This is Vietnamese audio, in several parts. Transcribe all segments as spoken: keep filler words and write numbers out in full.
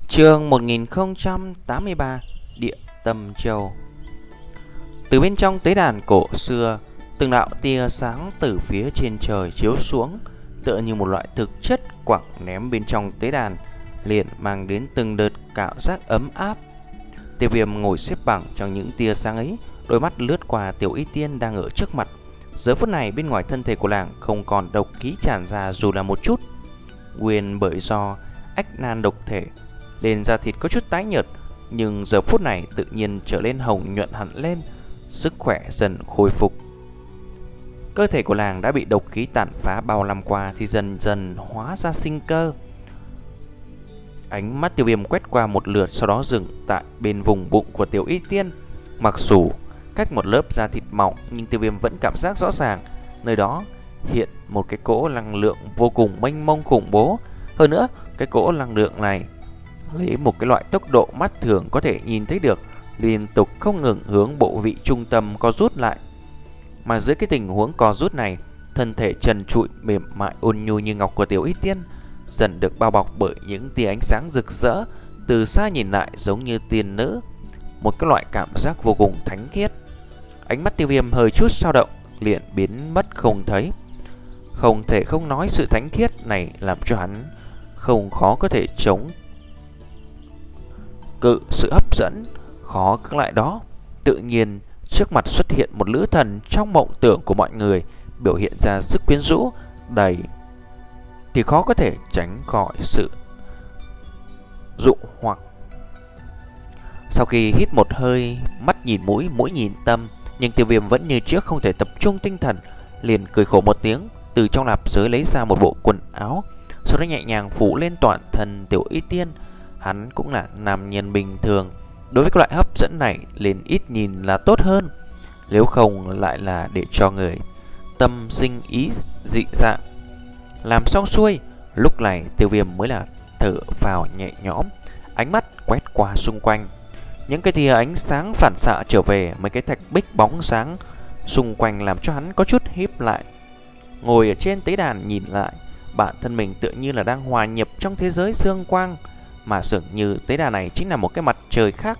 Chương một nghìn không trăm tám mươi ba Địa Tâm Châu. Từ bên trong tế đàn cổ xưa, từng đạo tia sáng từ phía trên trời chiếu xuống, tựa như một loại thực chất quẳng ném bên trong tế đàn, liền mang đến từng đợt cảm giác ấm áp. Tiêu Viêm ngồi xếp bằng trong những tia sáng ấy, đôi mắt lướt qua Tiểu Y Tiên đang ở trước mặt. Giờ phút này bên ngoài thân thể của nàng không còn độc khí tràn ra dù là một chút, nguyên bởi do ách nan độc thể lên da thịt có chút tái nhợt, nhưng giờ phút này tự nhiên trở lên hồng nhuận hẳn lên, sức khỏe dần khôi phục. Cơ thể của nàng đã bị độc khí tàn phá bao năm qua thì dần dần hóa ra sinh cơ. Ánh mắt Tiêu Viêm quét qua một lượt, sau đó dừng tại bên vùng bụng của Tiểu Y Tiên. Mặc dù cách một lớp da thịt mỏng, nhưng Tiêu Viêm vẫn cảm giác rõ ràng nơi đó hiện một cái cỗ năng lượng vô cùng mênh mông khủng bố. Hơn nữa, cái cỗ năng lượng này lấy một cái loại tốc độ mắt thường có thể nhìn thấy được, liên tục không ngừng hướng bộ vị trung tâm co rút lại. Mà dưới cái tình huống co rút này, thân thể trần trụi mềm mại ôn nhu như ngọc của Tiểu Y Tiên dần được bao bọc bởi những tia ánh sáng rực rỡ, từ xa nhìn lại giống như tiên nữ, một cái loại cảm giác vô cùng thánh khiết. Ánh mắt Tiêu Viêm hơi chút dao động, liền biến mất không thấy. Không thể không nói sự thánh khiết này làm cho hắn không khó có thể chống cự sự hấp dẫn khó cưỡng lại đó. Tự nhiên trước mặt xuất hiện một nữ thần trong mộng tưởng của mọi người, biểu hiện ra sức quyến rũ đầy thì khó có thể tránh khỏi sự dụ hoặc. Sau khi hít một hơi, mắt nhìn mũi, mũi nhìn tâm, nhưng Tiêu Viêm vẫn như trước không thể tập trung tinh thần, liền cười khổ một tiếng, từ trong nạp giới lấy ra một bộ quần áo, sau đó nhẹ nhàng phủ lên toàn thân Tiểu Y Tiên. Hắn cũng là nam nhân bình thường, đối với cái loại hấp dẫn này liền ít nhìn là tốt hơn, nếu không lại là để cho người tâm sinh ý dị dạng. Làm xong xuôi, lúc này Tiêu Viêm mới là thở vào nhẹ nhõm, ánh mắt quét qua xung quanh. Những cái tia ánh sáng phản xạ trở về mấy cái thạch bích bóng sáng xung quanh làm cho hắn có chút híp lại. Ngồi ở trên tế đàn nhìn lại, bản thân mình tựa như là đang hòa nhập trong thế giới dương quang, mà dường như tế đàn này chính là một cái mặt trời khác,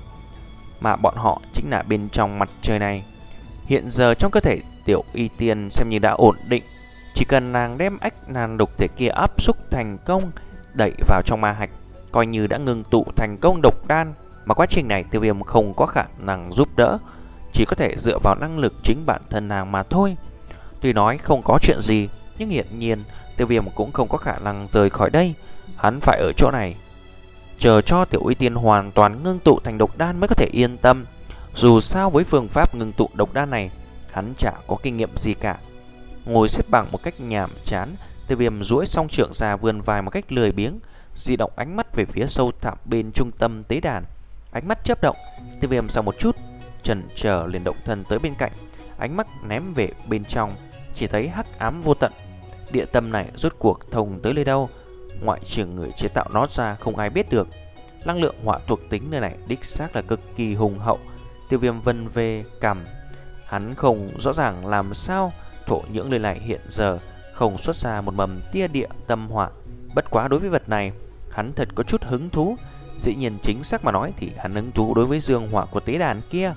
mà bọn họ chính là bên trong mặt trời này. Hiện giờ trong cơ thể Tiểu Y Tiên xem như đã ổn định, chỉ cần nàng đem ách nan độc thể kia áp xúc thành công, đẩy vào trong ma hạch, coi như đã ngừng tụ thành công độc đan. Mà quá trình này Tiêu Viêm không có khả năng giúp đỡ, chỉ có thể dựa vào năng lực chính bản thân nàng mà thôi. Tuy nói không có chuyện gì, nhưng hiển nhiên Tiêu Viêm cũng không có khả năng rời khỏi đây. Hắn phải ở chỗ này chờ cho Tiểu Y Tiên hoàn toàn ngưng tụ thành độc đan mới có thể yên tâm. Dù sao với phương pháp ngưng tụ độc đan này, hắn chả có kinh nghiệm gì cả. Ngồi xếp bằng một cách nhàm chán, Tiêu Viêm duỗi song trượng ra vươn vai một cách lười biếng, di động ánh mắt về phía sâu thẳm bên trung tâm tế đàn. Ánh mắt chớp động, Tiêu Viêm sau một chút chần chờ liền động thân tới bên cạnh, ánh mắt ném về bên trong, chỉ thấy hắc ám vô tận. Địa tâm này rốt cuộc thông tới nơi đâu, ngoại trừ người chế tạo nó ra không ai biết được. Năng lượng hỏa thuộc tính nơi này đích xác là cực kỳ hùng hậu. Tiêu Viêm vân về cằm, hắn không rõ ràng làm sao thổ nhưỡng nơi này hiện giờ không xuất ra một mầm tia địa tâm hỏa. Bất quá đối với vật này hắn thật có chút hứng thú. Dĩ nhiên chính xác mà nói thì hắn hứng thú đối với dương hỏa của tế đàn kia.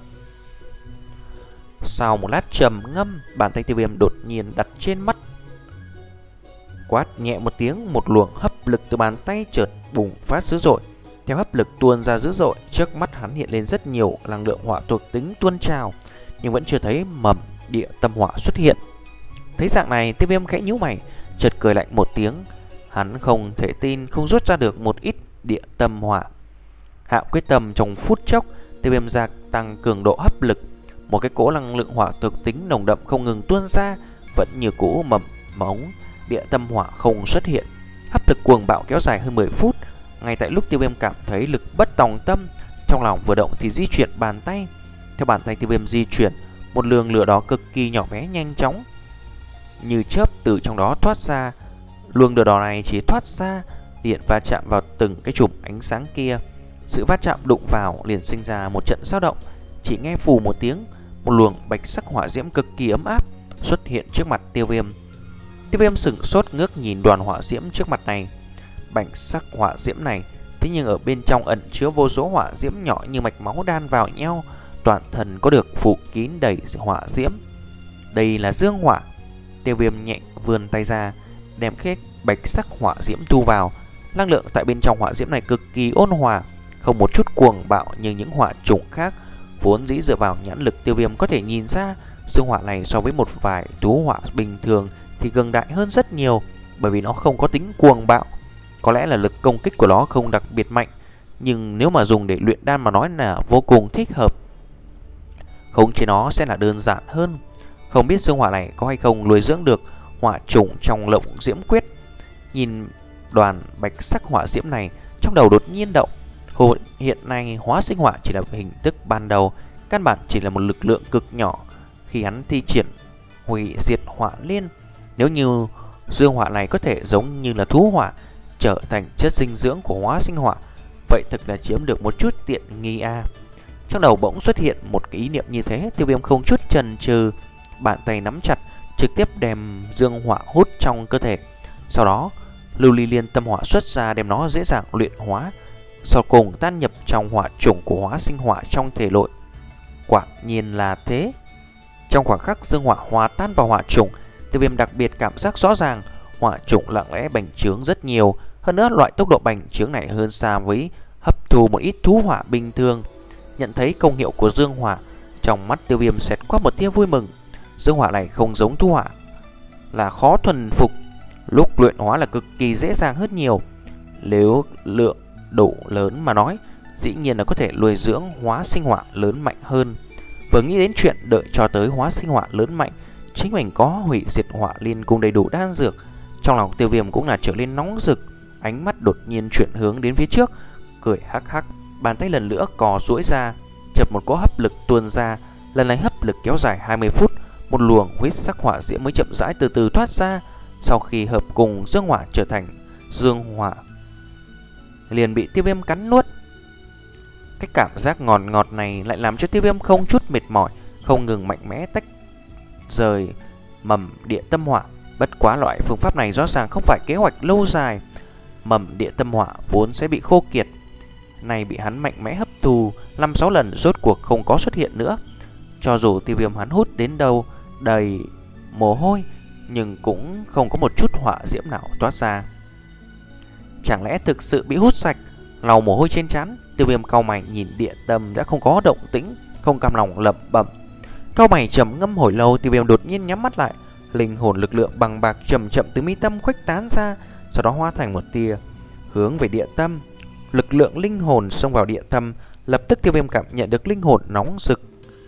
Sau một lát trầm ngâm, bàn tay Tiêu Viêm đột nhiên đặt trên mắt, quát nhẹ một tiếng, một luồng hấp lực từ bàn tay chợt bùng phát dữ dội. Theo hấp lực tuôn ra dữ dội, trước mắt hắn hiện lên rất nhiều năng lượng hỏa thuộc tính tuôn trào, nhưng vẫn chưa thấy mầm địa tâm hỏa xuất hiện. Thấy dạng này, Tiêu Viêm khẽ nhíu mày, chợt cười lạnh một tiếng. Hắn không thể tin không rút ra được một ít địa tâm hỏa. Hạ quyết tâm trong phút chốc, Tiêu Viêm gia tăng cường độ hấp lực, một cái cỗ năng lượng hỏa thuộc tính nồng đậm không ngừng tuôn ra, vẫn như cũ mầm mống địa tâm hỏa không xuất hiện. Hấp lực cuồng bạo kéo dài hơn mười phút. Ngay tại lúc Tiêu Viêm cảm thấy lực bất tòng tâm, trong lòng vừa động thì di chuyển bàn tay. Theo bàn tay Tiêu Viêm di chuyển, một luồng lửa đó cực kỳ nhỏ bé nhanh chóng như chớp từ trong đó thoát ra. Luồng lửa đỏ này chỉ thoát ra điện va chạm vào từng cái chùm ánh sáng kia. Sự va chạm đụng vào liền sinh ra một trận dao động. Chỉ nghe phù một tiếng, một luồng bạch sắc hỏa diễm cực kỳ ấm áp xuất hiện trước mặt Tiêu Viêm. Tiêu Viêm sửng sốt ngước nhìn đoàn hỏa diễm trước mặt này. Bạch sắc hỏa diễm này Thế nhưng ở bên trong ẩn chứa vô số hỏa diễm nhỏ như mạch máu đan vào nhau, toàn thân có được phủ kín đầy hỏa diễm. Đây là dương hỏa. Tiêu Viêm nhẹ vươn tay ra, đem hết bạch sắc hỏa diễm thu vào. Năng lượng tại bên trong hỏa diễm này cực kỳ ôn hòa, không một chút cuồng bạo như những hỏa chủng khác. Vốn dĩ dựa vào nhãn lực, Tiêu Viêm có thể nhìn ra dương hỏa này so với một vài tú hỏa bình thường thì cường đại hơn rất nhiều, bởi vì nó không có tính cuồng bạo. Có lẽ là lực công kích của nó không đặc biệt mạnh, nhưng nếu mà dùng để luyện đan mà nói là vô cùng thích hợp. Khống chế nó sẽ là đơn giản hơn. Không biết dương hỏa này có hay không nuôi dưỡng được hỏa chủng trong Lộng Diễm Quyết. Nhìn đoàn bạch sắc hỏa diễm này, trong đầu đột nhiên động. Hồ hiện nay hóa sinh hỏa chỉ là hình thức ban đầu, căn bản chỉ là một lực lượng cực nhỏ. Khi hắn thi triển hủy diệt hỏa liên, nếu như dương hỏa này có thể giống như là thú hỏa, trở thành chất dinh dưỡng của hóa sinh hỏa, vậy thực là chiếm được một chút tiện nghi a. Trong đầu bỗng xuất hiện một cái ý niệm như thế, Tiêu Viêm không chút chần chừ, bàn tay nắm chặt, trực tiếp đem dương hỏa hút trong cơ thể. Sau đó, lưu ly liên tâm hỏa xuất ra, đem nó dễ dàng luyện hóa, sau cùng tan nhập trong hỏa chủng của hóa sinh hỏa trong thể nội. Quả nhiên là thế. Trong khoảng khắc dương hỏa hòa tan vào hỏa chủng, Tiêu Viêm đặc biệt cảm giác rõ ràng hỏa chủng lặng lẽ bành trướng rất nhiều. Hơn nữa, loại tốc độ bành trướng này hơn xa với hấp thu một ít thú hỏa bình thường. Nhận thấy công hiệu của dương hỏa, trong mắt Tiêu Viêm xẹt qua một tia vui mừng. Dương hỏa này không giống thú hỏa là khó thuần phục, lúc luyện hóa là cực kỳ dễ dàng hơn nhiều. Nếu lượng đủ lớn mà nói, dĩ nhiên là có thể nuôi dưỡng hóa sinh hỏa lớn mạnh hơn. Vừa nghĩ đến chuyện đợi cho tới hóa sinh hỏa lớn mạnh, chính mình có hủy diệt hỏa liên cùng đầy đủ đan dược, trong lòng Tiêu Viêm cũng là trở lên nóng rực. Ánh mắt đột nhiên chuyển hướng đến phía trước, cười hắc hắc, bàn tay lần nữa cò duỗi ra, chợt một cỗ hấp lực tuôn ra. Lần này hấp lực kéo dài hai mươi phút, một luồng huyết sắc hỏa diễm mới chậm rãi từ từ thoát ra. Sau khi hợp cùng dương hỏa trở thành dương hỏa, liền bị Tiêu Viêm cắn nuốt. Cái cảm giác ngọt ngọt này lại làm cho Tiêu Viêm không chút mệt mỏi, không ngừng mạnh mẽ tách rời mầm địa tâm hỏa. Bất quá loại phương pháp này rõ ràng không phải kế hoạch lâu dài. Mầm địa tâm hỏa vốn sẽ bị khô kiệt, này bị hắn mạnh mẽ hấp thu năm sáu lần, rốt cuộc không có xuất hiện nữa. Cho dù Tiêu Viêm hắn hút đến đâu đầy mồ hôi, nhưng cũng không có một chút hỏa diễm nào toát ra. Chẳng lẽ thực sự bị hút sạch? Lau mồ hôi trên trán, Tiêu Viêm cau mày nhìn địa tâm đã không có động tĩnh, không cam lòng lẩm bẩm. Cau mày trầm ngâm hồi lâu, Tiêu Viêm đột nhiên nhắm mắt lại. Linh hồn lực lượng bằng bạc chậm chậm từ mi tâm khuếch tán ra, sau đó hóa thành một tia hướng về địa tâm. Lực lượng linh hồn xông vào địa tâm, lập tức Tiêu Viêm cảm nhận được linh hồn nóng rực.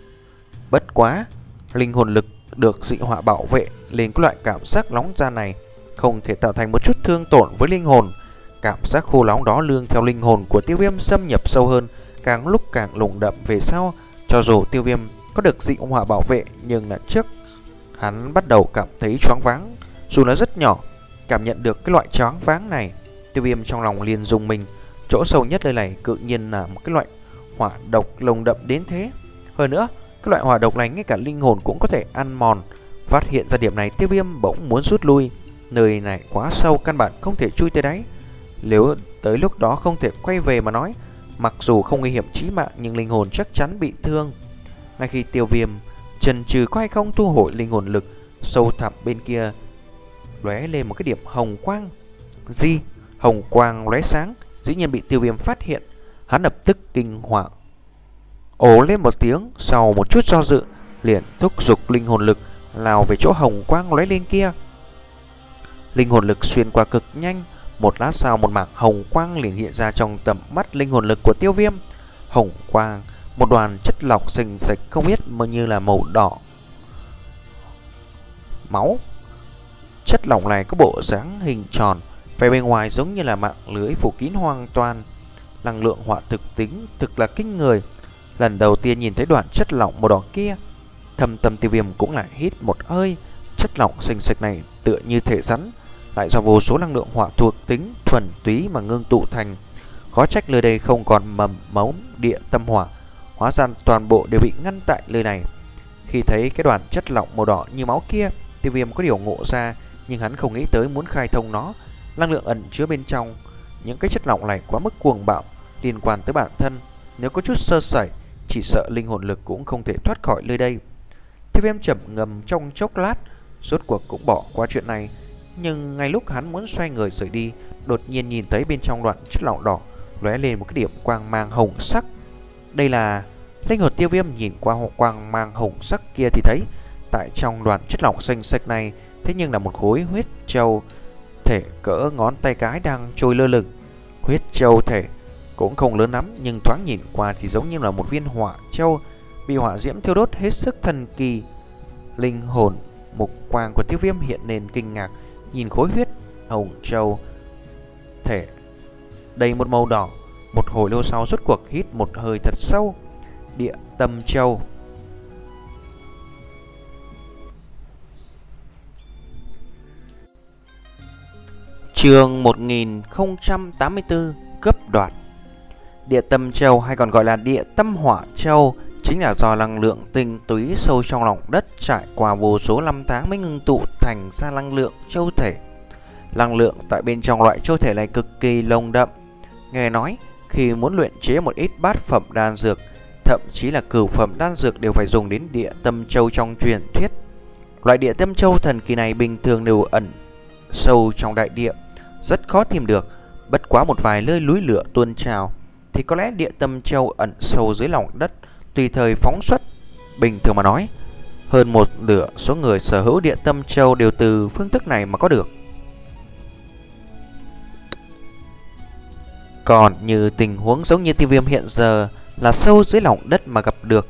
Bất quá, linh hồn lực được dị hỏa bảo vệ, lên cái loại cảm giác nóng ra này không thể tạo thành một chút thương tổn với linh hồn. Cảm giác khô nóng đó lương theo linh hồn của Tiêu Viêm xâm nhập sâu hơn, càng lúc càng lùng đậm về sau. Cho dù Tiêu Viêm có được dị hỏa bảo vệ, nhưng là trước hắn bắt đầu cảm thấy choáng váng, dù nó rất nhỏ. Cảm nhận được cái loại choáng váng này, Tiêu Viêm trong lòng liền rùng mình. Chỗ sâu nhất nơi này tự nhiên là một cái loại hỏa độc lồng đậm đến thế. Hơn nữa, cái loại hỏa độc này ngay cả linh hồn cũng có thể ăn mòn. Phát hiện ra điểm này, Tiêu Viêm bỗng muốn rút lui. Nơi này quá sâu, căn bản không thể chui tới đáy. Nếu tới lúc đó không thể quay về mà nói, mặc dù không nguy hiểm chí mạng, nhưng linh hồn chắc chắn bị thương. Ngay khi Tiêu Viêm chần chừ có hay không thu hồi linh hồn lực, sâu thẳm bên kia lóe lên một cái điểm hồng quang. Gì? Hồng quang lóe sáng, dĩ nhiên bị Tiêu Viêm phát hiện. Hắn lập tức kinh hoàng, ồ lên một tiếng, sau một chút do dự, liền thúc giục linh hồn lực lao về chỗ hồng quang lóe lên kia. Linh hồn lực xuyên qua cực nhanh, một lát sau một mảng hồng quang liền hiện ra trong tầm mắt linh hồn lực của Tiêu Viêm. Hồng quang, một đoàn chất lỏng sình sạch không biết mà như là màu đỏ máu. Chất lỏng này có bộ dáng hình tròn, vẻ bên ngoài giống như là mạng lưới phủ kín hoàn toàn. Năng lượng hỏa thực tính thực là kinh người. Lần đầu tiên nhìn thấy đoàn chất lỏng màu đỏ kia, thâm tâm Tiêu Viêm cũng lại hít một hơi. Chất lỏng sình sạch này tựa như thể rắn, lại do vô số năng lượng hỏa thuộc tính thuần túy mà ngưng tụ thành. Khó trách nơi đây không còn mầm mống địa tâm hỏa, hóa ra toàn bộ đều bị ngăn tại nơi này. Khi thấy cái đoàn chất lỏng màu đỏ như máu kia, Tiêu Viêm có điều ngộ ra, nhưng hắn không nghĩ tới muốn khai thông nó. Năng lượng ẩn chứa bên trong Những cái chất lỏng này quá mức cuồng bạo, liên quan tới bản thân, nếu có chút sơ sẩy, chỉ sợ linh hồn lực cũng không thể thoát khỏi nơi đây. Tiêu Viêm chậm ngầm trong chốc lát, rốt cuộc cũng bỏ qua chuyện này. Nhưng ngay lúc hắn muốn xoay người rời đi, đột nhiên nhìn thấy bên trong đoạn chất lỏng đỏ lóe lên một cái điểm quang mang hồng sắc. Đây là... Linh hồn Tiêu Viêm nhìn qua quang mang hồng sắc kia thì thấy tại trong đoàn chất lỏng xanh xanh này thế nhưng là một khối huyết châu thể cỡ ngón tay cái đang trôi lơ lửng. Huyết châu thể cũng không lớn lắm, nhưng thoáng nhìn qua thì giống như là một viên hỏa châu bị hỏa diễm thiêu đốt hết sức thần kỳ. Linh hồn mục quang của Tiêu Viêm hiện lên kinh ngạc, nhìn khối huyết hồng châu thể đầy một màu đỏ. Một hồi lâu sau rốt cuộc hít một hơi thật sâu. Địa tâm châu. Chương một nghìn không trăm tám mươi tư, cấp đoạt. Địa tâm châu hay còn gọi là địa tâm hỏa châu chính là do năng lượng tinh túy sâu trong lòng đất trải qua vô số năm tháng mới ngưng tụ thành ra năng lượng châu thể. Năng lượng tại bên trong loại châu thể này cực kỳ nồng đậm. Nghe nói khi muốn luyện chế một ít bát phẩm đan dược, thậm chí là cửu phẩm đan dược đều phải dùng đến địa tâm châu trong truyền thuyết. Loại địa tâm châu thần kỳ này bình thường đều ẩn sâu trong đại địa, rất khó tìm được. Bất quá một vài nơi núi lửa tuôn trào thì có lẽ địa tâm châu ẩn sâu dưới lòng đất, tùy thời phóng xuất. Bình thường mà nói, hơn một nửa số người sở hữu địa tâm châu đều từ phương thức này mà có được. Còn như tình huống giống như Tiêu Viêm hiện giờ là sâu dưới lòng đất mà gặp được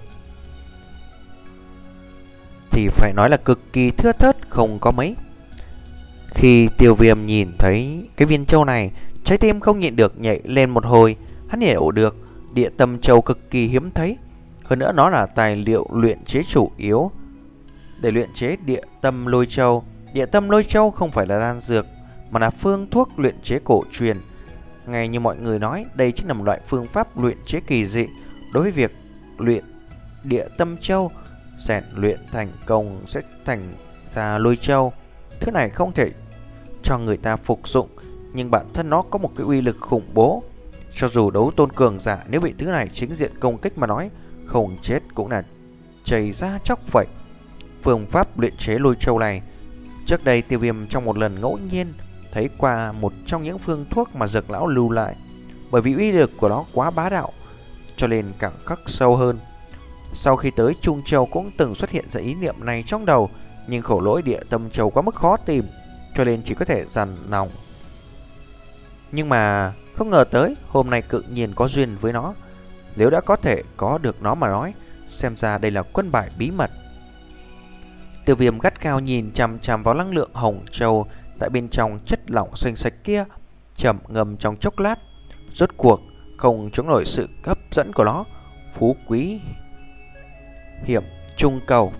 thì phải nói là cực kỳ thưa thớt, không có mấy. Khi Tiêu Viêm nhìn thấy cái viên châu này, trái tim không nhịn được nhảy lên một hồi. Hắn hiểu được địa tâm châu cực kỳ hiếm thấy, hơn nữa nó là tài liệu luyện chế chủ yếu để luyện chế địa tâm lôi châu. Địa tâm lôi châu không phải là đan dược mà là phương thuốc luyện chế cổ truyền. Ngay như mọi người nói, đây chính là một loại phương pháp luyện chế kỳ dị. Đối với việc luyện địa tâm châu, rèn luyện thành công sẽ thành ra lôi châu. Thứ này không thể cho người ta phục dụng, nhưng bản thân nó có một cái uy lực khủng bố. Cho dù đấu tôn cường giả, nếu bị thứ này chính diện công kích mà nói, không chết cũng là chảy ra chóc vậy. Phương pháp luyện chế lôi châu này, trước đây Tiêu Viêm trong một lần ngẫu nhiên thấy qua một trong những phương thuốc mà Dược lão lưu lại. Bởi vì uy lực của nó quá bá đạo, cho nên càng khắc sâu hơn. Sau khi tới Trung Châu cũng từng xuất hiện ra ý niệm này trong đầu, nhưng khổ lỗi địa tâm châu quá mức khó tìm, cho nên chỉ có thể dằn lòng. Nhưng mà không ngờ tới hôm nay tự nhiên có duyên với nó. Nếu đã có thể có được nó mà nói, xem ra đây là quân bài bí mật. Tiêu Viêm gắt cao nhìn chằm chằm vào năng lượng hồng châu tại bên trong chất lỏng xanh sạch kia, trầm ngâm trong chốc lát. Rốt cuộc không chống nổi sự hấp dẫn của nó. Phú quý hiểm trung cầu,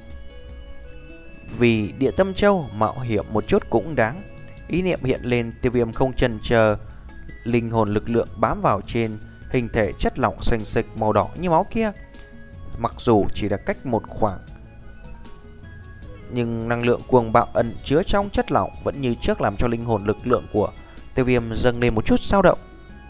vì địa tâm châu mạo hiểm một chút cũng đáng. Ý niệm hiện lên, Tiêu Viêm không chần chờ, linh hồn lực lượng bám vào trên hình thể chất lỏng xanh xịch màu đỏ như máu kia. Mặc dù chỉ là cách một khoảng, nhưng năng lượng cuồng bạo ẩn chứa trong chất lỏng vẫn như trước làm cho linh hồn lực lượng của Tiêu Viêm dâng lên một chút dao động.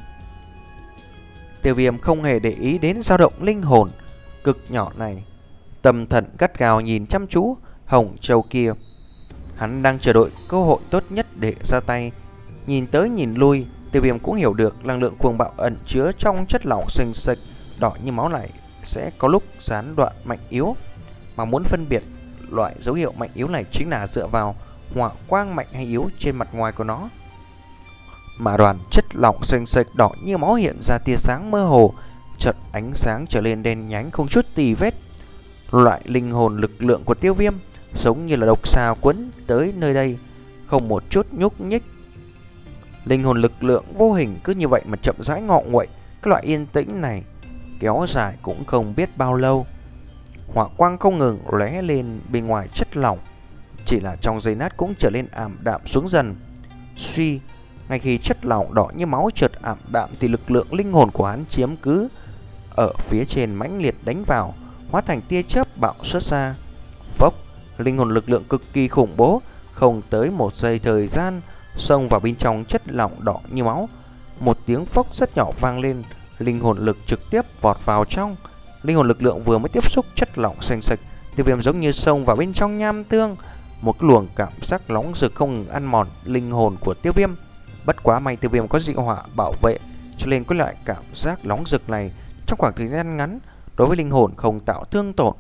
Tiêu Viêm không hề để ý đến dao động linh hồn cực nhỏ này, tâm thần gắt gao nhìn chăm chú hồng châu kia. Hắn đang chờ đợi cơ hội tốt nhất để ra tay. Nhìn tới nhìn lui, Tiêu Viêm cũng hiểu được năng lượng cuồng bạo ẩn chứa trong chất lỏng xanh xịch đỏ như máu này sẽ có lúc gián đoạn mạnh yếu. Mà muốn phân biệt loại dấu hiệu mạnh yếu này chính là dựa vào hỏa quang mạnh hay yếu trên mặt ngoài của nó. Mà đoàn chất lỏng xanh xịch đỏ như máu hiện ra tia sáng mơ hồ, chợt ánh sáng trở lên đen nhánh không chút tì vết. Loại linh hồn lực lượng của Tiêu Viêm giống như là độc xà quấn tới nơi đây, không một chút nhúc nhích. Linh hồn lực lượng vô hình cứ như vậy mà chậm rãi ngọ nguậy. Cái loại yên tĩnh này kéo dài cũng không biết bao lâu. Hỏa quang không ngừng lóe lên bên ngoài chất lỏng, chỉ là trong giây lát cũng trở lên ảm đạm xuống dần. Suy, ngay khi chất lỏng đỏ như máu chợt ảm đạm thì lực lượng linh hồn của hắn chiếm cứ ở phía trên mãnh liệt đánh vào, hóa thành tia chớp bạo xuất ra. Phốc, linh hồn lực lượng cực kỳ khủng bố, không tới một giây thời gian xông vào bên trong chất lỏng đỏ như máu. Một tiếng phốc rất nhỏ vang lên, linh hồn lực trực tiếp vọt vào trong. Linh hồn lực lượng vừa mới tiếp xúc chất lỏng xanh sạch, Tiêu Viêm giống như xông vào bên trong nham tương. Một cái luồng cảm giác nóng rực không ngừng ăn mòn linh hồn của Tiêu Viêm. Bất quá may Tiêu Viêm có dị hỏa bảo vệ, cho nên có loại cảm giác nóng rực này trong khoảng thời gian ngắn đối với linh hồn không tạo thương tổn.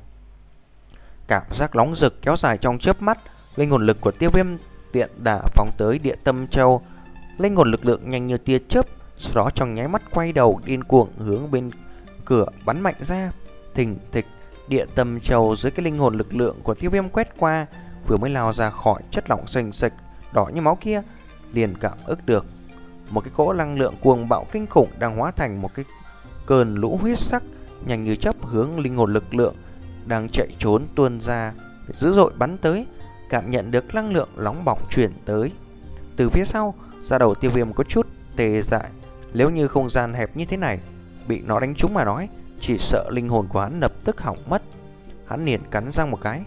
Cảm giác nóng rực kéo dài trong chớp mắt, linh hồn lực của Tiêu Viêm tiện đà phóng tới Địa Tâm Châu. Linh hồn lực lượng nhanh như tia chớp, sau đó trong nháy mắt quay đầu điên cuồng hướng bên cửa bắn mạnh ra. Thình thịch, Địa Tâm Châu dưới cái linh hồn lực lượng của Tiêu Viêm quét qua, vừa mới lao ra khỏi chất lỏng sền sệt đỏ như máu kia, liền cảm ứng được một cái cỗ năng lượng cuồng bạo kinh khủng đang hóa thành một cái cơn lũ huyết sắc nhanh như chớp hướng linh hồn lực lượng đang chạy trốn tuôn ra, dữ dội bắn tới. Cảm nhận được năng lượng nóng bỏng truyền tới từ phía sau, da đầu Tiêu Viêm có chút tê dại. Nếu như không gian hẹp như thế này bị nó đánh trúng mà nói, chỉ sợ linh hồn của hắn lập tức hỏng mất. Hắn liền cắn răng một cái,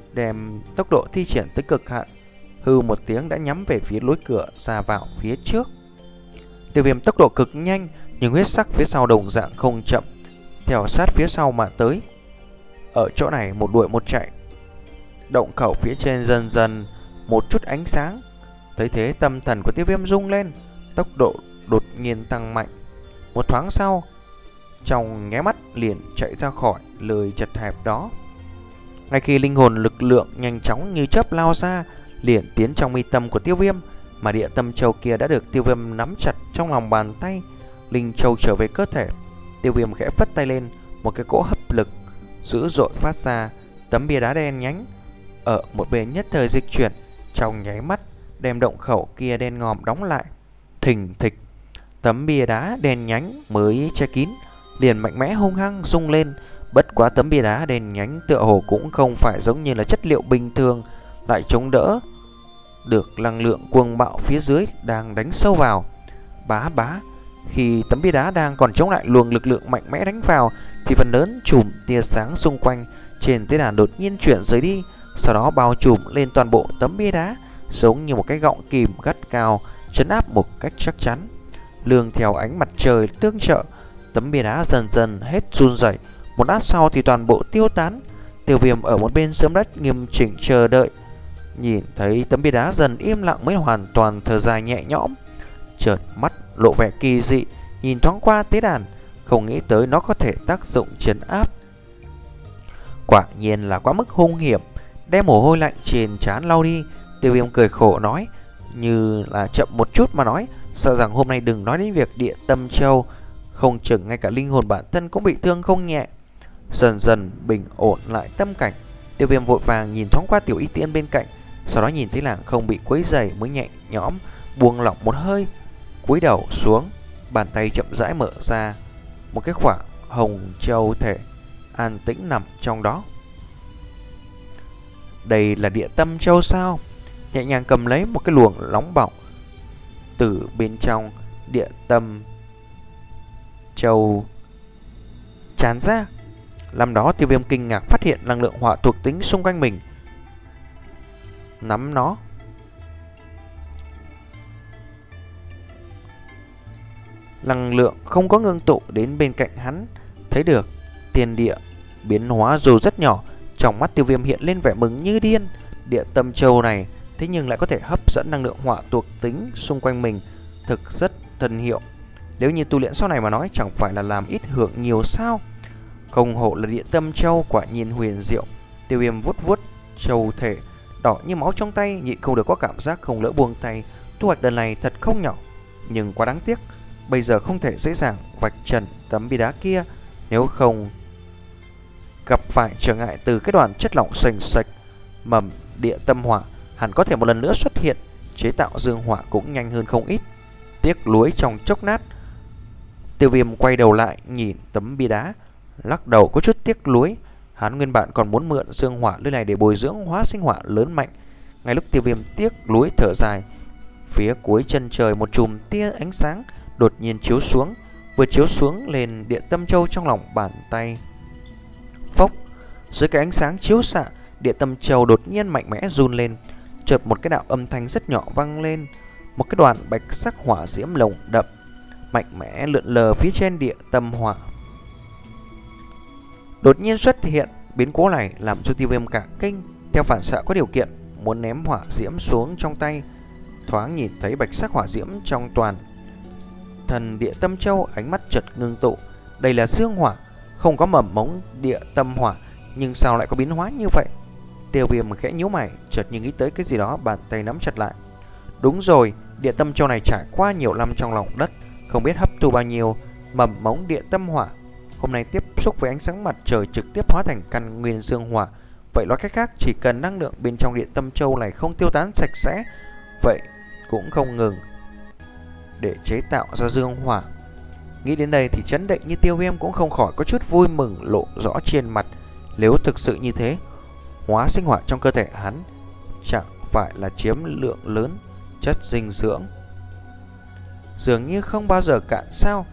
đem tốc độ thi triển tới cực hạn, hư một tiếng đã nhắm về phía lối cửa ra vào phía trước. Tiêu Viêm tốc độ cực nhanh, nhưng huyết sắc phía sau đồng dạng không chậm, theo sát phía sau mà tới. Ở chỗ này một đuổi một chạy, động khẩu phía trên dần dần một chút ánh sáng. Thấy thế tâm thần của Tiêu Viêm rung lên, tốc độ đột nhiên tăng mạnh. Một thoáng sau, trong nháy mắt liền chạy ra khỏi lời chật hẹp đó. Ngay khi linh hồn lực lượng nhanh chóng như chớp lao ra, liền tiến trong mi tâm của Tiêu Viêm, mà Địa Tâm Châu kia đã được Tiêu Viêm nắm chặt trong lòng bàn tay. Linh châu trở về cơ thể, Tiêu Viêm khẽ phất tay lên, một cái cỗ hấp lực dữ dội phát ra. Tấm bia đá đen nhánh ở một bên nhất thời dịch chuyển, trong nháy mắt đem động khẩu kia đen ngòm đóng lại. Thình thịch, tấm bia đá đen nhánh mới che kín liền mạnh mẽ hung hăng rung lên. Bất quá tấm bia đá đen nhánh tựa hồ cũng không phải giống như là chất liệu bình thường, lại chống đỡ được năng lượng cuồng bạo phía dưới đang đánh sâu vào. Bá bá, khi tấm bia đá đang còn chống lại luồng lực lượng mạnh mẽ đánh vào, thì phần lớn chùm tia sáng xung quanh trên tế đàn đột nhiên chuyển rời đi, sau đó bao trùm lên toàn bộ tấm bia đá, giống như một cái gọng kìm gắt cao trấn áp một cách chắc chắn. Lương theo ánh mặt trời tương trợ, tấm bia đá dần dần hết run rẩy. Một lát sau thì toàn bộ tiêu tán. Tiêu Viêm ở một bên sớm đất nghiêm chỉnh chờ đợi, nhìn thấy tấm bia đá dần im lặng mới hoàn toàn thở dài nhẹ nhõm. Chợt mắt lộ vẻ kỳ dị, nhìn thoáng qua tế đàn, không nghĩ tới nó có thể tác dụng trấn áp. Quả nhiên là quá mức hung hiểm. Đem mồ hôi lạnh trên trán lau đi, Tiêu Viêm cười khổ nói, như là chậm một chút mà nói, sợ rằng hôm nay đừng nói đến việc Địa Tâm Châu, không chừng ngay cả linh hồn bản thân cũng bị thương không nhẹ. Dần dần bình ổn lại tâm cảnh, Tiêu Viêm vội vàng nhìn thoáng qua Tiểu Y Tiên bên cạnh, sau đó nhìn thấy nàng không bị quấy rầy mới nhẹ nhõm buông lỏng một hơi, cúi đầu xuống, bàn tay chậm rãi mở ra, một cái khoảng hồng châu thể an tĩnh nằm trong đó. Đây là Địa Tâm Châu sao? Nhẹ nhàng cầm lấy một cái luồng nóng bỏng từ bên trong Địa Tâm Châu tràn ra. Làm đó Tiêu Viêm kinh ngạc phát hiện năng lượng hỏa thuộc tính xung quanh mình. Nắm nó, năng lượng không có ngưng tụ đến bên cạnh hắn. Thấy được thiên địa biến hóa dù rất nhỏ, trong mắt Tiêu Viêm hiện lên vẻ mừng như điên. Địa Tâm Châu này thế nhưng lại có thể hấp dẫn năng lượng hỏa thuộc tính xung quanh mình, thực rất thần hiệu. Nếu như tu luyện sau này mà nói, chẳng phải là làm ít hưởng nhiều sao? Không hổ là Địa Tâm Châu, quả nhiên huyền diệu. Tiêu Viêm vuốt vuốt châu thể đỏ như máu trong tay, nhịn không được có cảm giác không lỡ buông tay. Thu hoạch lần này thật không nhỏ, nhưng quá đáng tiếc, bây giờ không thể dễ dàng vạch trần tấm bia đá kia, nếu không gặp phải trở ngại từ cái đoàn chất lỏng sền sệt mầm địa tâm hỏa, hẳn có thể một lần nữa xuất hiện, chế tạo dương hỏa cũng nhanh hơn không ít. Tiếc nuối trong chốc lát, Tiêu Viêm quay đầu lại nhìn tấm bia đá, lắc đầu có chút tiếc nuối. Hắn nguyên bản còn muốn mượn dương hỏa nơi này để bồi dưỡng hóa sinh hỏa lớn mạnh. Ngay lúc Tiêu Viêm tiếc nuối thở dài, phía cuối chân trời một chùm tia ánh sáng đột nhiên chiếu xuống, vừa chiếu xuống lên Địa Tâm Châu trong lòng bàn tay. Phốc, dưới cái ánh sáng chiếu xạ, Địa Tâm Châu đột nhiên mạnh mẽ run lên, chợt một cái đạo âm thanh rất nhỏ vang lên, một cái đoàn bạch sắc hỏa diễm lồng đậm mạnh mẽ lượn lờ phía trên địa tâm hỏa. Đột nhiên xuất hiện biến cố này làm cho Tiêu Viêm cả kinh, theo phản xạ có điều kiện muốn ném hỏa diễm xuống trong tay. Thoáng nhìn thấy bạch sắc hỏa diễm trong toàn thần địa tâm châu, ánh mắt chợt ngưng tụ. Đây là dương hỏa, không có mầm mống địa tâm hỏa, nhưng sao lại có biến hóa như vậy? Tiêu Viêm khẽ nhíu mày, chợt như nghĩ tới cái gì đó, bàn tay nắm chặt lại. Đúng rồi, địa tâm châu này trải qua nhiều năm trong lòng đất, không biết hấp thu bao nhiêu mầm mống địa tâm hỏa. Hôm nay tiếp xúc với ánh sáng mặt trời trực tiếp hóa thành căn nguyên dương hỏa. Vậy nói cách khác, chỉ cần năng lượng bên trong địa tâm châu này không tiêu tán sạch sẽ, vậy cũng không ngừng để chế tạo ra dương hỏa. Nghĩ đến đây thì chấn định như Tiêu Viêm cũng không khỏi có chút vui mừng lộ rõ trên mặt. Nếu thực sự như thế, hóa sinh hỏa trong cơ thể hắn chẳng phải là chiếm lượng lớn chất dinh dưỡng, dường như không bao giờ cạn sao.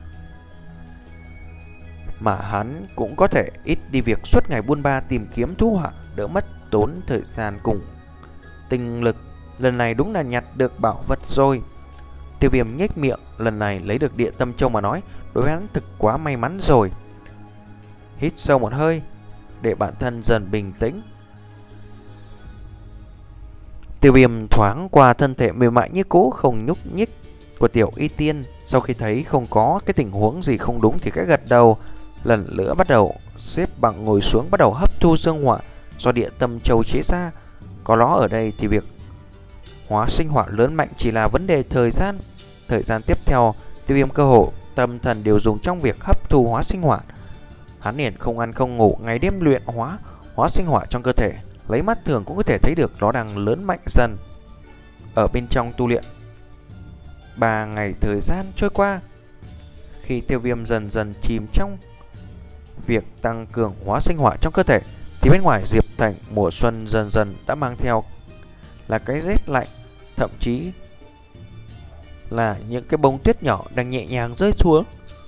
Mà hắn cũng có thể ít đi việc suốt ngày buôn ba tìm kiếm thú hỏa, đỡ mất tốn thời gian cùng tinh lực. Lần này đúng là nhặt được bảo vật rồi. Tiêu Viêm nhếch miệng, lần này lấy được địa tâm châu mà nói, đối với hắn thực quá may mắn rồi. Hít sâu một hơi để bản thân dần bình tĩnh. Tiêu Viêm thoáng qua thân thể mềm mại như cũ không nhúc nhích của Tiểu Y Tiên. Sau khi thấy không có cái tình huống gì không đúng thì khẽ gật đầu, lần nữa bắt đầu xếp bằng ngồi xuống, bắt đầu hấp thu dương hỏa do địa tâm châu chế ra. Có nó ở đây thì việc hóa sinh hỏa lớn mạnh chỉ là vấn đề thời gian. Thời gian tiếp theo, Tiêu Viêm cơ hồ tâm thần đều dùng trong việc hấp thu hóa sinh hỏa. Hắn liền không ăn không ngủ, ngày đêm luyện hóa hóa sinh hỏa trong cơ thể. Lấy mắt thường cũng có thể thấy được nó đang lớn mạnh dần ở bên trong tu luyện. Ba ngày thời gian trôi qua, khi Tiêu Viêm dần dần chìm trong việc tăng cường hóa sinh hỏa trong cơ thể, thì bên ngoài Diệp Thành mùa xuân dần dần đã mang theo là cái rét lạnh, thậm chí là những cái bông tuyết nhỏ đang nhẹ nhàng rơi xuống.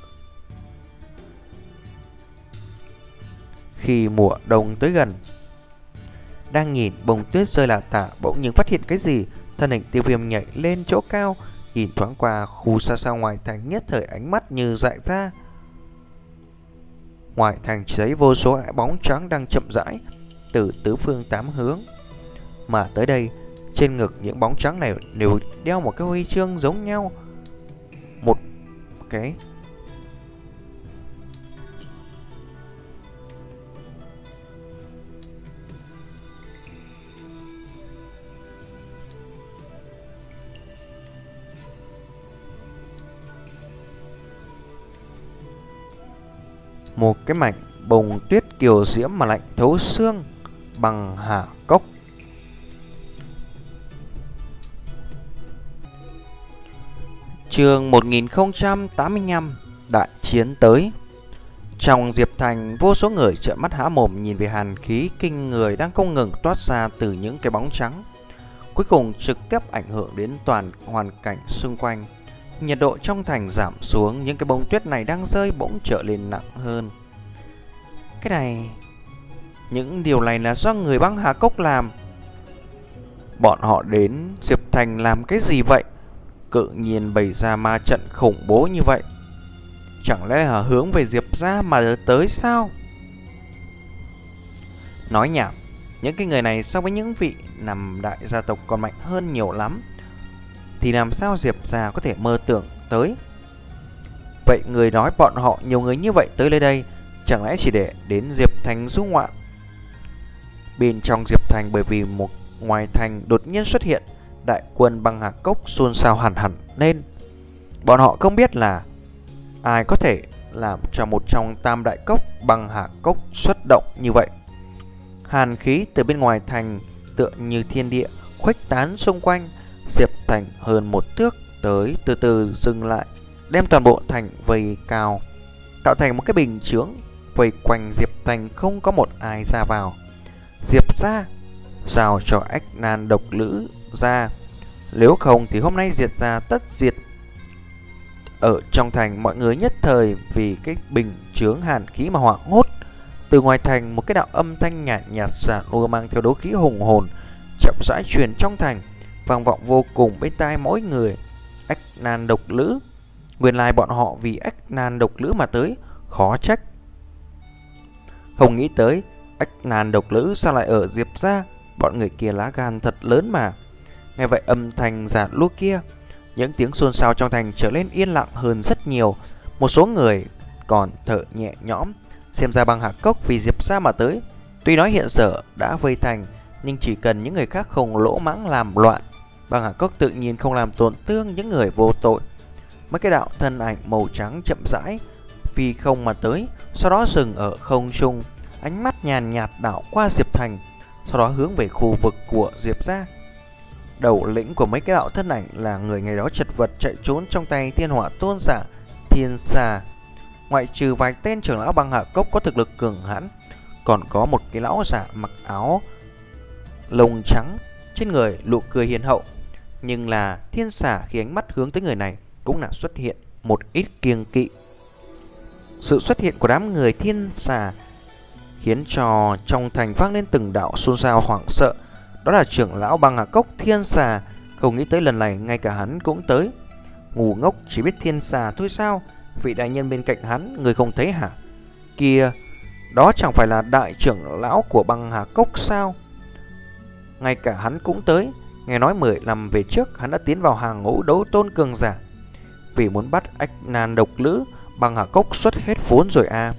Khi mùa đông tới gần, đang nhìn bông tuyết rơi lả tả, bỗng nhiên phát hiện cái gì. Thân hình Tiêu Viêm nhảy lên chỗ cao, nhìn thoáng qua khu xa xa ngoài thành, nhất thời ánh mắt như dại ra. Ngoài thành chỉ thấy vô số bóng trắng đang chậm rãi từ tứ phương tám hướng mà tới đây. Trên ngực những bóng trắng này đều đeo một cái huy chương giống nhau. Một cái Một cái mảnh bông tuyết kiều diễm mà lạnh thấu xương, bằng hà cốc. Chương một nghìn không trăm tám mươi lăm, đại chiến tới. Trong Diệp Thành, vô số người trợn mắt há mồm nhìn về hàn khí kinh người đang không ngừng toát ra từ những cái bóng trắng, cuối cùng trực tiếp ảnh hưởng đến toàn hoàn cảnh xung quanh. Nhiệt độ trong thành giảm xuống, những cái bông tuyết này đang rơi bỗng trở lên nặng hơn. Cái này, những điều này là do người băng hà cốc làm. Bọn họ đến Diệp Thành làm cái gì vậy? Cự nhiên bày ra ma trận khủng bố như vậy, chẳng lẽ là hướng về Diệp gia mà tới sao? Nói nhảm, những cái người này so với những vị nằm đại gia tộc còn mạnh hơn nhiều lắm, thì làm sao Diệp gia có thể mơ tưởng tới? Vậy người nói bọn họ nhiều người như vậy tới nơi đây, chẳng lẽ chỉ để đến Diệp Thành du ngoạn? Bên trong Diệp Thành, bởi vì một ngoài thành đột nhiên xuất hiện đại quân băng hà cốc, xôn xao hẳn hẳn nên. Bọn họ không biết là ai có thể làm cho một trong tam đại cốc băng hà cốc xuất động như vậy. Hàn khí từ bên ngoài thành tựa như thiên địa khuếch tán xung quanh. Diệp Thành hơn một thước tới từ từ dừng lại, đem toàn bộ thành vây cao, tạo thành một cái bình chướng vây quanh Diệp Thành, không có một ai ra vào. Diệp gia giao cho Ách Nan độc lữ ra, nếu không thì hôm nay Diệp gia tất diệt. Ở trong thành, mọi người nhất thời vì cái bình chướng hàn khí mà hoảng hốt. Từ ngoài thành, một cái đạo âm thanh nhạt nhạt giản mua mang theo đấu khí hùng hồn chậm rãi truyền trong thành, vang vọng vô cùng bên tai mỗi người. Ách Nan độc lữ, Nguyên lai bọn họ vì ách nan độc lữ mà tới, khó trách. Không nghĩ tới ách nan độc lữ sao lại ở Diệp gia, bọn người kia lá gan thật lớn mà. Nghe vậy âm thanh giả lúa kia, những tiếng xôn xao trong thành trở nên yên lặng hơn rất nhiều. Một số người còn thở nhẹ nhõm, xem ra Băng Hà Cốc vì Diệp gia mà tới. Tuy nói hiện giờ đã vây thành, nhưng chỉ cần những người khác không lỗ mãng làm loạn, Băng Hà Cốc tự nhiên không làm tổn thương những người vô tội. Mấy cái đạo thân ảnh màu trắng chậm rãi phi không mà tới, sau đó dừng ở không trung, ánh mắt nhàn nhạt đảo qua Diệp Thành, sau đó hướng về khu vực của Diệp gia. Đầu lĩnh của mấy cái đạo thân ảnh là người ngày đó chật vật chạy trốn trong tay Thiên Hỏa Tôn giả Thiên Xà. Ngoại trừ vài tên trưởng lão Băng Hà Cốc có thực lực cường hãn, còn có một cái lão giả mặc áo lông trắng, trên người nụ cười hiền hậu. Nhưng là Thiên Xà khi ánh mắt hướng tới người này cũng là xuất hiện một ít kiêng kỵ. Sự xuất hiện của đám người Thiên Xà khiến cho trong thành vang lên từng đạo xôn xao hoảng sợ. Đó là trưởng lão Băng Hà Cốc Thiên Xà. Không nghĩ tới lần này ngay cả hắn cũng tới. Ngu ngốc chỉ biết Thiên Xà thôi sao? Vị đại nhân bên cạnh hắn người không thấy hả? Kia, đó chẳng phải là đại trưởng lão của Băng Hà Cốc sao? Ngay cả hắn cũng tới. Nghe nói mười năm về trước hắn đã tiến vào hàng ngũ đấu tôn cường giả. Vì muốn bắt ách nan độc lữ, Băng Hà Cốc xuất hết vốn rồi à.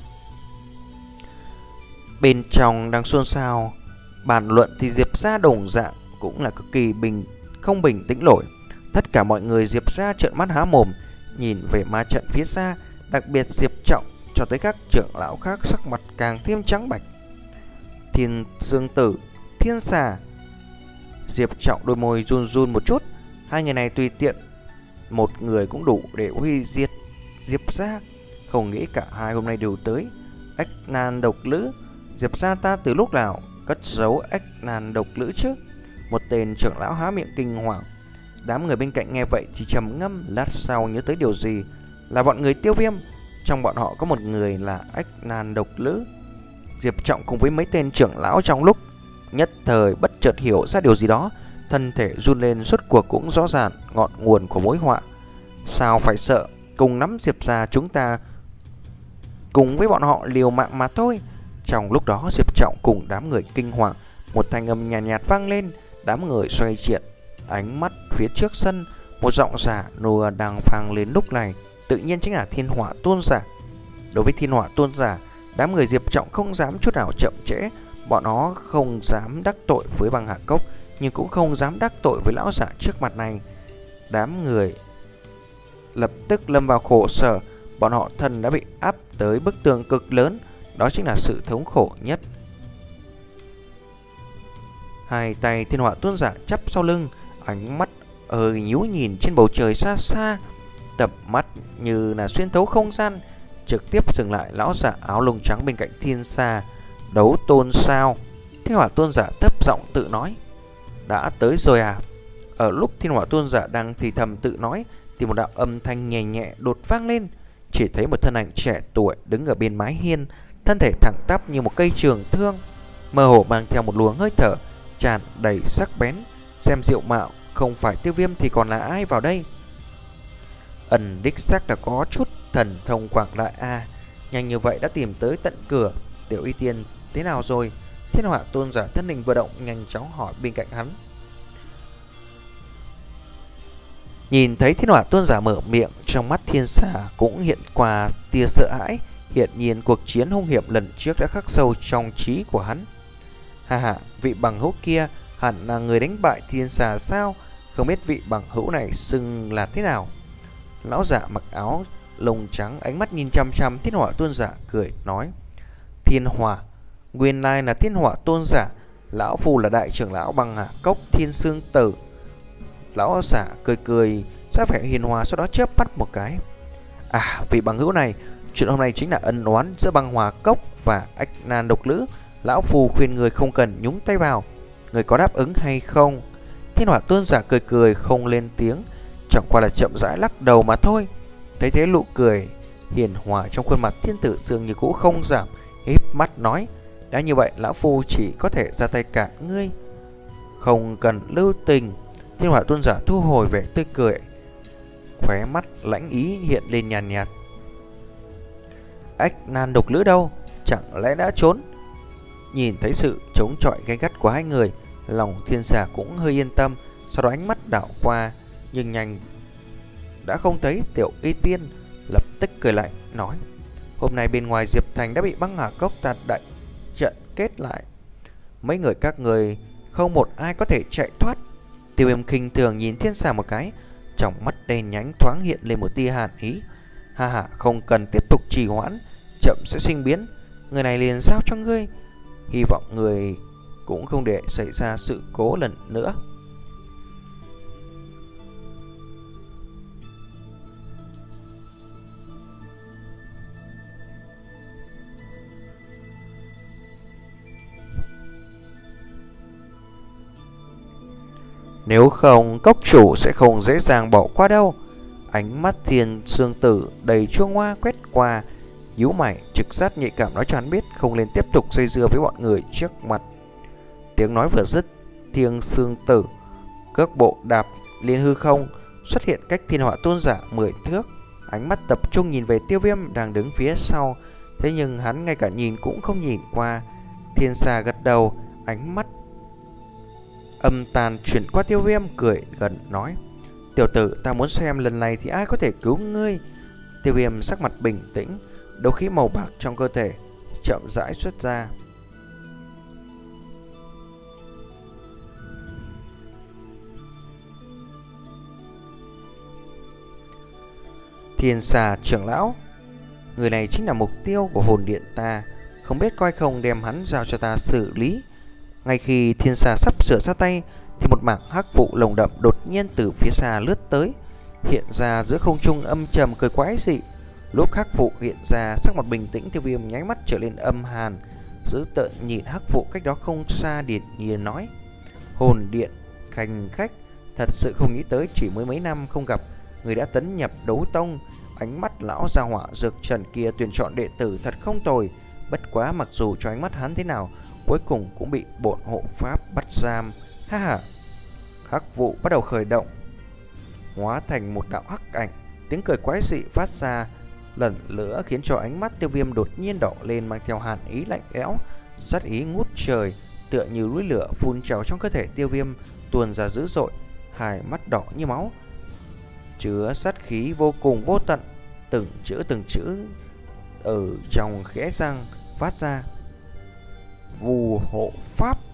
Bên trong đang xôn xao bàn luận thì Diệp gia đồng dạng cũng là cực kỳ bình không bình tĩnh nổi. Tất cả mọi người Diệp gia trợn mắt há mồm nhìn về ma trận phía xa, đặc biệt Diệp Trọng cho tới các trưởng lão khác sắc mặt càng thêm trắng bạch. Thiên Dương Tử, Thiên Xà. Diệp Trọng đôi môi run run một chút. Hai người này tùy tiện một người cũng đủ để huy diệt Diệp gia. Không nghĩ cả hai hôm nay đều tới. Ách nan độc lữ, Diệp gia ta từ lúc nào cất giấu ách nan độc lữ chứ? Một tên trưởng lão há miệng kinh hoàng. Đám người bên cạnh nghe vậy thì trầm ngâm, lát sau nhớ tới điều gì, là bọn người Tiêu Viêm. Trong bọn họ có một người là ách nan độc lữ. Diệp Trọng cùng với mấy tên trưởng lão trong lúc nhất thời bất chợt hiểu ra điều gì đó, thân thể run lên, rốt cuộc cũng rõ ràng ngọn nguồn của mối họa. Sao phải sợ, cùng nắm Diệp gia chúng ta cùng với bọn họ liều mạng mà thôi. Trong lúc đó Diệp Trọng cùng đám người kinh hoàng, một thanh âm nhàn nhạt, nhạt vang lên. Đám người xoay chuyển ánh mắt phía trước sân, một giọng giả nùa đang vang lên lúc này tự nhiên chính là Thiên Hỏa Tôn giả. Đối với Thiên Hỏa Tôn giả, đám người Diệp Trọng không dám chút nào chậm trễ. Bọn nó không dám đắc tội với Băng Hà Cốc, nhưng cũng không dám đắc tội với lão giả trước mặt này. Đám người lập tức lâm vào khổ sở. Bọn họ thân đã bị áp tới bức tường cực lớn, đó chính là sự thống khổ nhất. Hai tay Thiên Hỏa Tôn giả chắp sau lưng, ánh mắt hơi nhíu nhìn trên bầu trời xa xa, tập mắt như là xuyên thấu không gian, trực tiếp dừng lại lão giả áo lông trắng bên cạnh Thiên Xà. Đấu tôn sao? Thiên Hỏa Tôn giả thấp giọng tự nói. Đã tới rồi à? Ở lúc Thiên Hỏa Tôn giả đang thì thầm tự nói thì một đạo âm thanh nhẹ nhẹ đột vang lên. Chỉ thấy một thân ảnh trẻ tuổi đứng ở bên mái hiên, thân thể thẳng tắp như một cây trường thương, mơ hồ mang theo một luồng hơi thở tràn đầy sắc bén. Xem diệu mạo, không phải Tiêu Viêm thì còn là ai vào đây? Ẩn đích xác là có chút thần thông quảng đại a. À, nhanh như vậy đã tìm tới tận cửa. Tiểu Y Tiên thế nào rồi? Thiên Hỏa Tôn giả thân hình vừa động, nhanh chóng hỏi bên cạnh hắn. Nhìn thấy Thiên Hỏa Tôn giả mở miệng, trong mắt Thiên Xà cũng hiện qua tia sợ hãi. Hiện nhiên cuộc chiến hung hiểm lần trước đã khắc sâu trong trí của hắn. Hà hà, vị bằng hữu kia hẳn là người đánh bại Thiên Xà sao? Không biết vị bằng hữu này xưng là thế nào? Lão giả mặc áo lông trắng ánh mắt nhìn chăm chăm Thiên Hỏa Tôn giả cười nói. Thiên Hỏa, nguyên lai là Thiên Hỏa Tôn giả. Lão phù là đại trưởng lão Băng Hà Cốc Thiên Sương Tử. Lão giả cười cười ra vẻ hiền hòa, sau đó chớp mắt một cái. À, vị bằng hữu này, chuyện hôm nay chính là ân oán giữa Băng Hà Cốc và ách nan độc lữ. Lão phù khuyên người không cần nhúng tay vào. Người có đáp ứng hay không? Thiên Hỏa Tôn giả cười cười không lên tiếng, chẳng qua là chậm rãi lắc đầu mà thôi. Thấy thế nụ cười hiền hòa trong khuôn mặt Thiên Tử Sương như cũ không giảm, híp mắt nói. Đã như vậy lão phu chỉ có thể ra tay cản ngươi, không cần lưu tình. Thiên Hỏa Tôn giả thu hồi vẻ tươi cười, khóe mắt lãnh ý hiện lên nhàn nhạt, nhạt. Ách nan độc lữ đâu? Chẳng lẽ đã trốn? Nhìn thấy sự chống chọi gay gắt của hai người, lòng Thiên Xà cũng hơi yên tâm. Sau đó ánh mắt đảo qua, nhưng nhanh đã không thấy Tiểu Y Tiên, lập tức cười lạnh nói: hôm nay bên ngoài Diệp Thành đã bị băng hà cốc tạt đại trận kết lại, mấy người các người không một ai có thể chạy thoát. Tiêu Viêm khinh thường nhìn Thiên Xà một cái, trong mắt đen nhánh thoáng hiện lên một tia hàn ý. Ha ha, không cần tiếp tục trì hoãn, chậm sẽ sinh biến. Người này liền giao cho ngươi, hy vọng người cũng không để xảy ra sự cố lần nữa. Nếu không, cốc chủ sẽ không dễ dàng bỏ qua đâu. Ánh mắt Thiên Sương Tử đầy chua ngoa quét qua, nhíu mày trực giác nhạy cảm nói cho hắn biết không nên tiếp tục dây dưa với bọn người trước mặt. Tiếng nói vừa dứt, Thiên Sương Tử cước bộ đạp lên hư không, xuất hiện cách Thiên Hỏa Tôn giả mười thước. Ánh mắt tập trung nhìn về Tiêu Viêm đang đứng phía sau, thế nhưng hắn ngay cả nhìn cũng không nhìn qua. Thiên Xà gật đầu, ánh mắt âm tàn chuyển qua Tiêu Viêm, cười gần nói: tiểu tử, ta muốn xem lần này thì ai có thể cứu ngươi. Tiêu Viêm sắc mặt bình tĩnh, đấu khí màu bạc trong cơ thể chậm rãi xuất ra. Thiên Xà trưởng lão, người này chính là mục tiêu của hồn điện ta, không biết coi không đem hắn giao cho ta xử lý. Ngay khi Thiên Xà sắp sửa ra tay thì một mảng hắc vụ lồng đậm đột nhiên từ phía xa lướt tới, hiện ra giữa không trung âm trầm cười quái dị. Lúc hắc vụ hiện ra, sắc mặt bình tĩnh Tiêu Viêm nháy mắt trở lên âm hàn, dữ tợn nhìn hắc vụ cách đó không xa, điển nhiên nói: hồn điện khanh khách, thật sự không nghĩ tới chỉ mới mấy năm không gặp, người đã tấn nhập đấu tông. Ánh mắt lão gia hỏa dược trần kia tuyển chọn đệ tử thật không tồi, bất quá mặc dù cho ánh mắt hắn thế nào, cuối cùng cũng bị bổn hộ pháp bắt giam. Ha ha. Hắc vụ bắt đầu khởi động, hóa thành một đạo hắc ảnh, tiếng cười quái dị phát ra lần nữa khiến cho ánh mắt Tiêu Viêm đột nhiên đỏ lên, mang theo hàn ý lạnh lẽo, sát ý ngút trời, tựa như núi lửa phun trào trong cơ thể Tiêu Viêm tuôn ra dữ dội, hai mắt đỏ như máu, chứa sát khí vô cùng vô tận, từng chữ từng chữ ở trong khẽ răng phát ra: Vù hộ pháp.